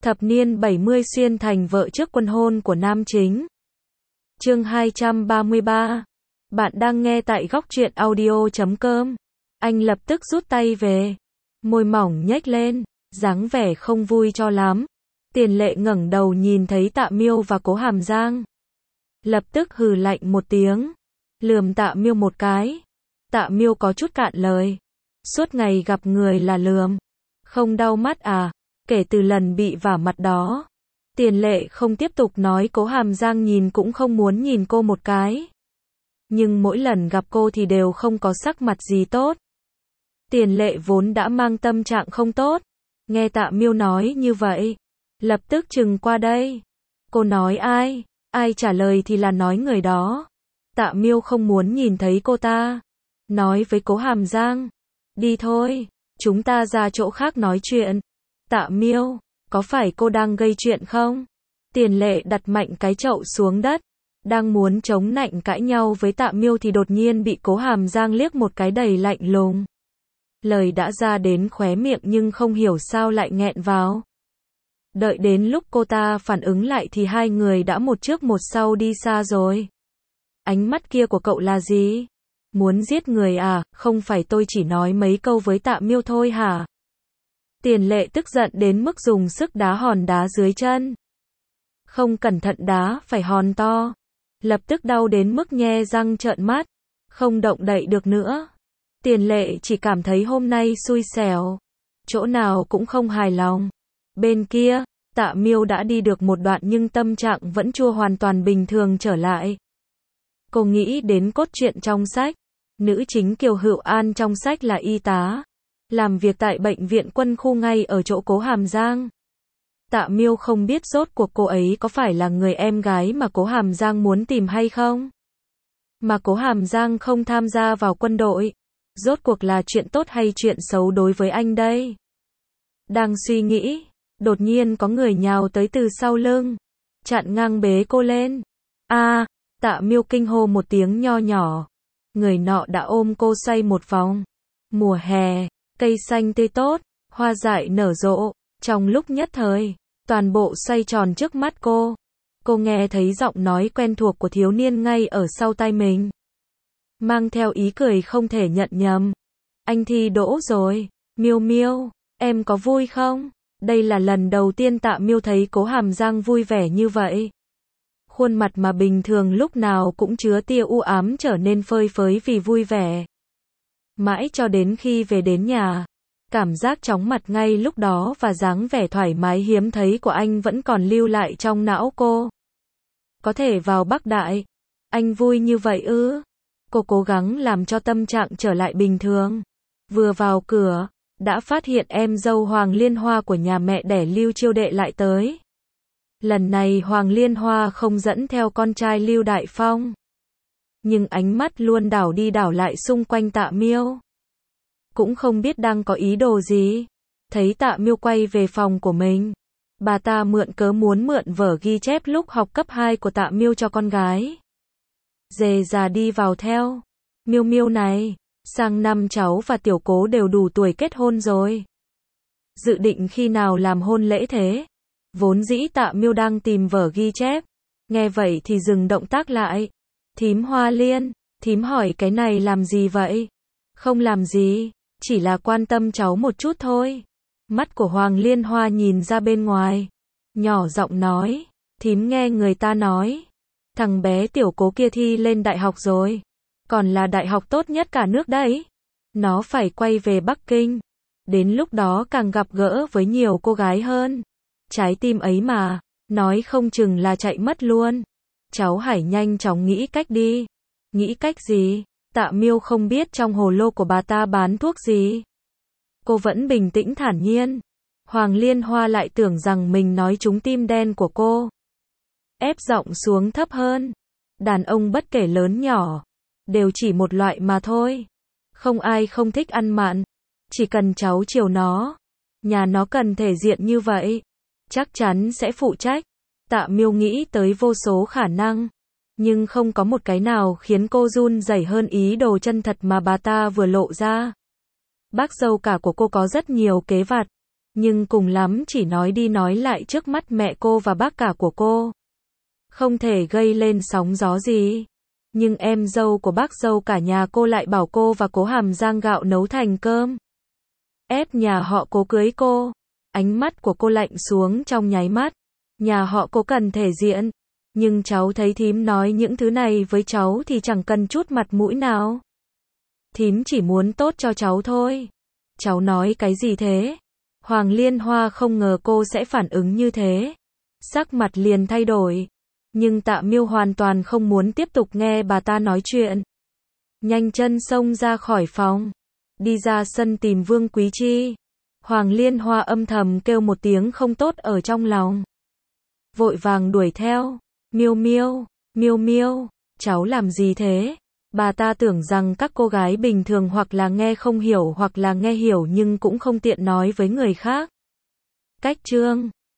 Thập niên 70 xuyên thành vợ trước quân hôn của nam chính. Chương 233. Bạn đang nghe tại góc truyện audio.com. Anh lập tức rút tay về. Môi mỏng nhếch lên, dáng vẻ không vui cho lắm. Tiền Lệ ngẩng đầu nhìn thấy Tạ Miêu và Cố Hàm Giang. Lập tức hừ lạnh một tiếng. Lườm Tạ Miêu một cái. Tạ Miêu có chút cạn lời. Suốt ngày gặp người là lườm. Không đau mắt à? Kể từ lần bị vả mặt đó, Tiền Lệ không tiếp tục nói. Cố Hàm Giang nhìn cũng không muốn nhìn cô một cái. Nhưng mỗi lần gặp cô thì đều không có sắc mặt gì tốt. Tiền Lệ vốn đã mang tâm trạng không tốt. Nghe Tạ Miêu nói như vậy, lập tức chừng qua đây. Cô nói ai? Ai trả lời thì là nói người đó. Tạ Miêu không muốn nhìn thấy cô ta. Nói với Cố Hàm Giang. Đi thôi, chúng ta ra chỗ khác nói chuyện. Tạ Miêu, có phải cô đang gây chuyện không? Tiền Lệ đặt mạnh cái chậu xuống đất. Đang muốn chống nạnh cãi nhau với Tạ Miêu thì đột nhiên bị Cố Hàm Giang liếc một cái đầy lạnh lùng. Lời đã ra đến khóe miệng nhưng không hiểu sao lại nghẹn vào. Đợi đến lúc cô ta phản ứng lại thì hai người đã một trước một sau đi xa rồi. Ánh mắt kia của cậu là gì? Muốn giết người à? Không phải tôi chỉ nói mấy câu với Tạ Miêu thôi hả? Tiền Lệ tức giận đến mức dùng sức đá hòn đá dưới chân. Không cẩn thận đá phải hòn to. Lập tức đau đến mức nhe răng trợn mắt. Không động đậy được nữa. Tiền Lệ chỉ cảm thấy hôm nay xui xẻo. Chỗ nào cũng không hài lòng. Bên kia, Tạ Miêu đã đi được một đoạn nhưng tâm trạng vẫn chưa hoàn toàn bình thường trở lại. Cô nghĩ đến cốt truyện trong sách. Nữ chính Kiều Hựu An trong sách là y tá. Làm việc tại bệnh viện quân khu ngay ở chỗ Cố Hàm Giang. Tạ Miêu không biết rốt cuộc cô ấy có phải là người em gái mà Cố Hàm Giang muốn tìm hay không? Mà Cố Hàm Giang không tham gia vào quân đội. Rốt cuộc là chuyện tốt hay chuyện xấu đối với anh đây? Đang suy nghĩ, đột nhiên có người nhào tới từ sau lưng. Chặn ngang bế cô lên. A, Tạ Miêu kinh hô một tiếng nho nhỏ. Người nọ đã ôm cô xoay một vòng. Mùa hè, cây xanh tươi tốt, hoa dại nở rộ. Trong lúc nhất thời, toàn bộ xoay tròn trước mắt cô. Cô nghe thấy giọng nói quen thuộc của thiếu niên ngay ở sau tai mình. Mang theo ý cười không thể nhận nhầm. Anh thi đỗ rồi. Miêu Miêu, em có vui không? Đây là lần đầu tiên Tạ Miêu thấy Cố Hàm Giang vui vẻ như vậy. Khuôn mặt mà bình thường lúc nào cũng chứa tia u ám trở nên phơi phới vì vui vẻ. Mãi cho đến khi về đến nhà, cảm giác chóng mặt ngay lúc đó và dáng vẻ thoải mái hiếm thấy của anh vẫn còn lưu lại trong não cô. Có thể vào Bắc Đại. Anh vui như vậy ư? Cô cố gắng làm cho tâm trạng trở lại bình thường. Vừa vào cửa, đã phát hiện em dâu Hoàng Liên Hoa của nhà mẹ đẻ Lưu Chiêu Đệ lại tới. Lần này Hoàng Liên Hoa không dẫn theo con trai Lưu Đại Phong. Nhưng ánh mắt luôn đảo đi đảo lại xung quanh Tạ Miêu. Cũng không biết đang có ý đồ gì. Thấy Tạ Miêu quay về phòng của mình. Bà ta mượn cớ muốn mượn vở ghi chép lúc học cấp 2 của Tạ Miêu cho con gái. Dề già đi vào theo. Miêu Miêu này, sang năm cháu và Tiểu Cố đều đủ tuổi kết hôn rồi. Dự định khi nào làm hôn lễ thế? Vốn dĩ Tạ Miêu đang tìm vở ghi chép. Nghe vậy thì dừng động tác lại. Thím Hoa Liên, thím hỏi cái này làm gì vậy? Không làm gì, chỉ là quan tâm cháu một chút thôi. Mắt của Hoàng Liên Hoa nhìn ra bên ngoài. Nhỏ giọng nói, thím nghe người ta nói. Thằng bé Tiểu Cố kia thi lên đại học rồi. Còn là đại học tốt nhất cả nước đấy. Nó phải quay về Bắc Kinh. Đến lúc đó càng gặp gỡ với nhiều cô gái hơn. Trái tim ấy mà, nói không chừng là chạy mất luôn. Cháu hãy nhanh chóng nghĩ cách đi. Nghĩ cách gì? Tạ Miêu không biết trong hồ lô của bà ta bán thuốc gì. Cô vẫn bình tĩnh thản nhiên. Hoàng Liên Hoa lại tưởng rằng mình nói trúng tim đen của cô. Ép giọng xuống thấp hơn. Đàn ông bất kể lớn nhỏ, đều chỉ một loại mà thôi. Không ai không thích ăn mặn. Chỉ cần cháu chiều nó, nhà nó cần thể diện như vậy, chắc chắn sẽ phụ trách. Tạ Miêu nghĩ tới vô số khả năng, nhưng không có một cái nào khiến cô run rẩy hơn ý đồ chân thật mà bà ta vừa lộ ra. Bác dâu cả của cô có rất nhiều kế vặt, nhưng cùng lắm chỉ nói đi nói lại trước mắt mẹ cô và bác cả của cô. Không thể gây lên sóng gió gì. Nhưng em dâu của bác dâu cả nhà cô lại bảo cô và Cố Hàm rang gạo nấu thành cơm. Ép nhà họ Cố cưới cô. Ánh mắt của cô lạnh xuống trong nháy mắt. Nhà họ Cố cần thể diện. Nhưng cháu thấy thím nói những thứ này với cháu thì chẳng cần chút mặt mũi nào. Thím chỉ muốn tốt cho cháu thôi. Cháu nói cái gì thế? Hoàng Liên Hoa không ngờ cô sẽ phản ứng như thế. Sắc mặt liền thay đổi. Nhưng Tạ Miêu hoàn toàn không muốn tiếp tục nghe bà ta nói chuyện. Nhanh chân xông ra khỏi phòng. Đi ra sân tìm Vương Quý Chi. Hoàng Liên Hoa âm thầm kêu một tiếng không tốt ở trong lòng. Vội vàng đuổi theo. Miêu Miêu, Miêu Miêu, cháu làm gì thế? Bà ta tưởng rằng các cô gái bình thường hoặc là nghe không hiểu hoặc là nghe hiểu nhưng cũng không tiện nói với người khác. Cách chương